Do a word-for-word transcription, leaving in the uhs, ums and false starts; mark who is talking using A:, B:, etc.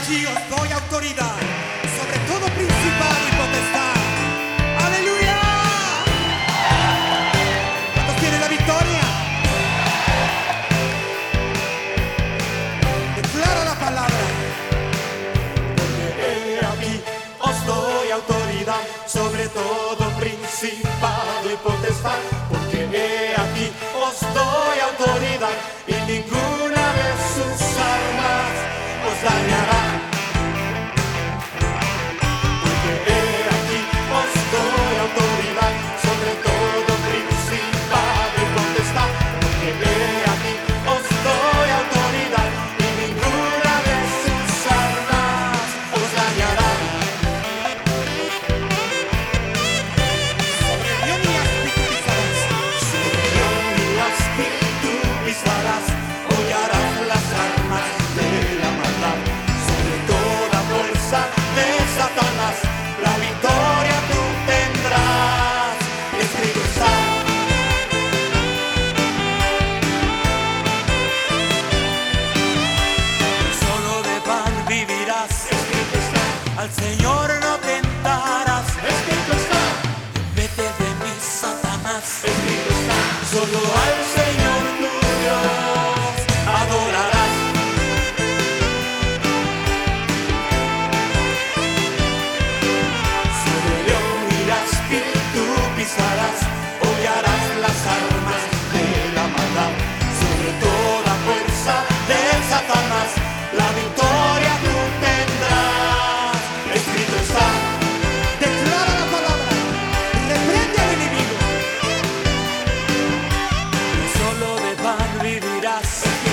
A: aquí os doy autoridad sobre todo principado y potestad. ¡Aleluya! ¿Cuántos tienen la victoria? Declara la palabra.
B: He aquí os doy autoridad sobre todo principado y potestad, porque he aquí os doy autoridad y ninguna de sus armas os dañará. Porque he aquí os doy autoridad sobre todo principado y potestad, porque he aquí os doy autoridad y ninguna de sus armas os dañará.
A: Sobre Dios mi espíritu pisarás.
B: Sobre león y aspi tú pisarás, hollarás las armas de la maldad. Sobre toda fuerza de Satanás, la victoria tú tendrás. Escrito está. Solo de pan vivirás. Escrito está. Al Señor no tentarás. Escrito está. Vete de mí, Satanás. Escrito está. Solo al Señor tu Dios adorarás. Sobre león y aspi tú pisarás, hollarás las armas de la maldad. Sobre toda fuerza de Satanás, la victoria tú tendrás. Escrito está.
A: Declara la palabra. Reprende al enemigo.
B: No solo de pan vivirás.